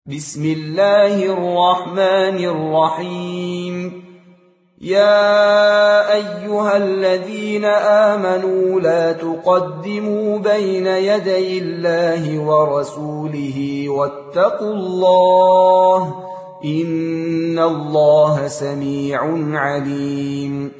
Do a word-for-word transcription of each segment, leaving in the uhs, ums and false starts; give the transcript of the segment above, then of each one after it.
بسم الله الرحمن الرحيم. يا أيها الذين آمنوا لا تقدموا بين يدي الله ورسوله واتقوا الله إن الله سميع عليم.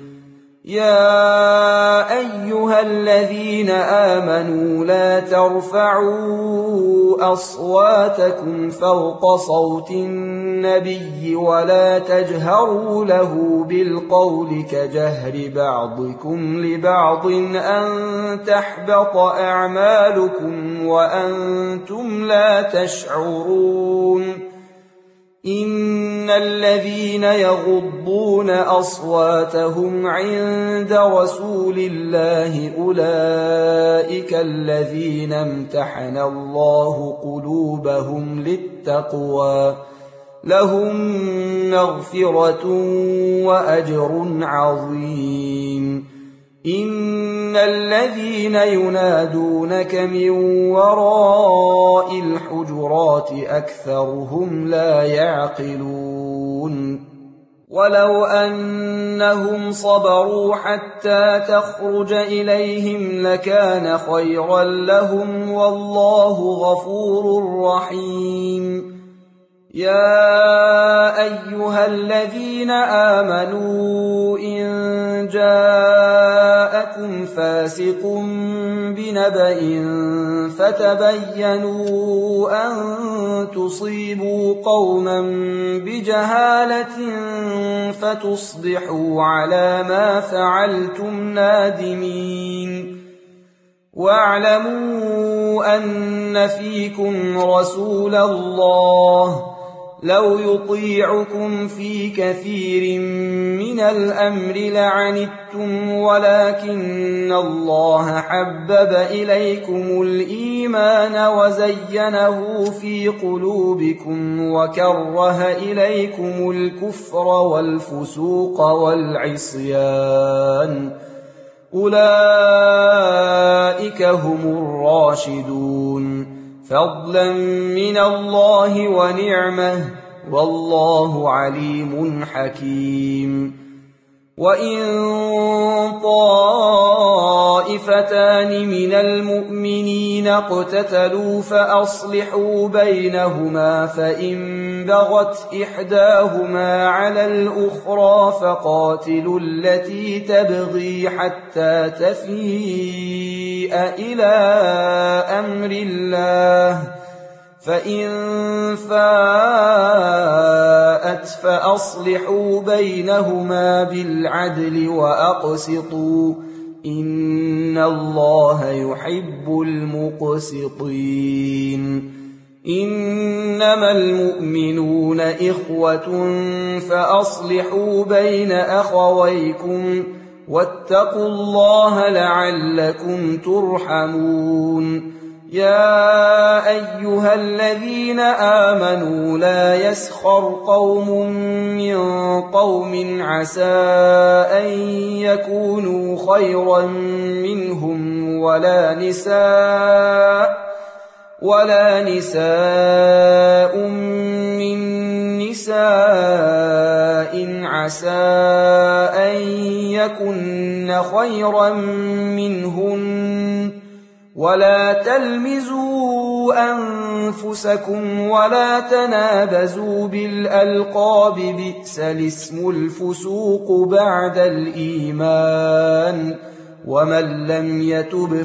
يا أيها الذين آمنوا لا ترفعوا أصواتكم فوق صوت النبي ولا تجهروا له بالقول كجهر بعضكم لبعض أن تحبط أعمالكم وأنتم لا تشعرون. إن الذين يغضون أصواتهم عند رسول الله أولئك الذين امتحن الله قلوبهم للتقوى لهم مغفرة وأجر عظيم. إن الذين ينادونك من وراء الحجرات أكثرهم لا يعقلون. ولو أنهم صبروا حتى تخرج إليهم لكان خيرا لهم والله غفور رحيم. يا أيها الذين آمنوا إن جاءكم فاسق بنبأ فتبينوا أن تصيبوا قوما بجهالة فتصبحوا على ما فعلتم نادمين. واعلموا أن فيكم رسول الله لو يطيعكم في كثير من الأمر لعنتم ولكن الله حبب إليكم الإيمان وزينه في قلوبكم وكره إليكم الكفر والفسوق والعصيان أولئك هم الراشدون فضلا من الله ونعمه والله عليم حكيم. وإن طائفتان من المؤمنين اقتتلوا فأصلحوا بينهما فإن بغت إحداهما على الأخرى فقاتلوا التي تبغي حتى تفيء إلى أمر الله فإن فاءت فأصلحوا بينهما بالعدل وأقسطوا إن الله يحب المقسطين. إنما المؤمنون إخوة فأصلحوا بين أخويكم واتقوا الله لعلكم ترحمون. يا أيها الذين آمنوا لا يسخر قوم من قوم عسى أن يكونوا خيرا منهم ولا نساء ولا نساء من نساء عسى أن يكن خيرا منهن ولا تلمزوا أنفسكم ولا تنابزوا بالألقاب بئس الاسم الفسوق بعد الإيمان ومن لم يتب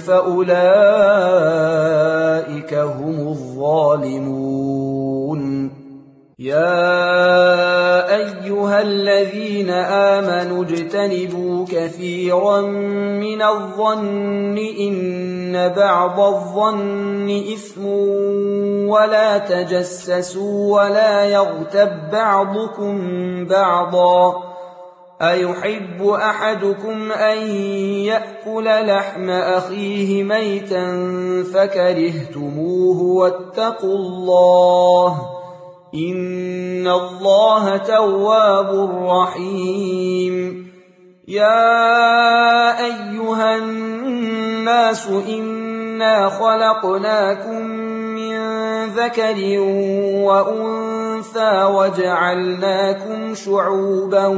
فأولئك هم الظالمون. يا أيها الذين آمنوا اجتنبوا كثيرا من الظن إن بعض الظن إثم ولا تجسسوا ولا يغتب بعضكم بعضا أيحب أحدكم أن يأكل لحم أخيه ميتا فكرهتموه واتقوا الله إن الله تواب رحيم. يا أيها الناس إن إنا خلقناكم من ذكر وأنثى وجعلناكم شعوبا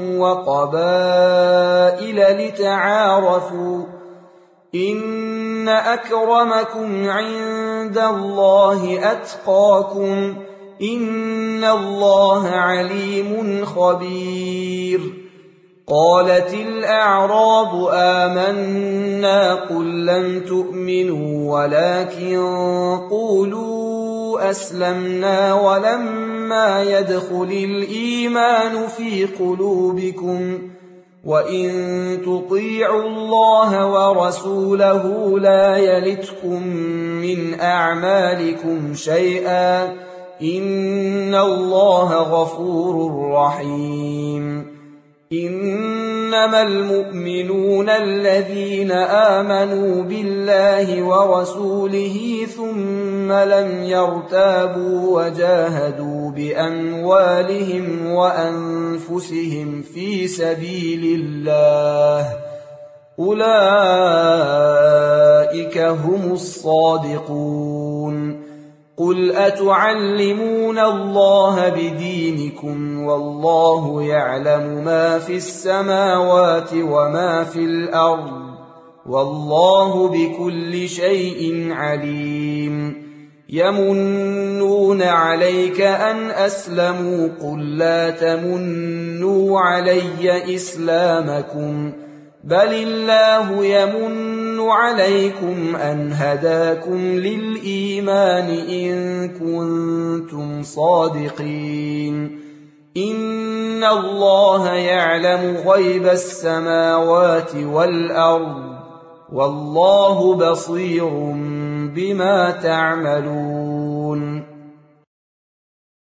وقبائل لتعارفوا إن أكرمكم عند الله أتقاكم إن الله عليم خبير. قالت الأعراب آمنا قل لم تؤمنوا ولكن قولوا أسلمنا ولما يدخل الإيمان في قلوبكم وإن تطيعوا الله ورسوله لا يلتكم من أعمالكم شيئا إن الله غفور رحيم. إنما المؤمنون الذين آمنوا بالله ورسوله ثم لم يرتابوا وجاهدوا بأموالهم وأنفسهم في سبيل الله أولئك هم الصادقون. قل أتعلمون الله بدينكم والله يعلم ما في السماوات وما في الأرض والله بكل شيء عليم. يمنون عليك أن أسلموا قل لا تمنوا علي إسلامكم بل الله يمن عليكم أن هداكم للإيمان إن كنتم صادقين. إن الله يعلم غيب السماوات والأرض والله بصير بما تعملون.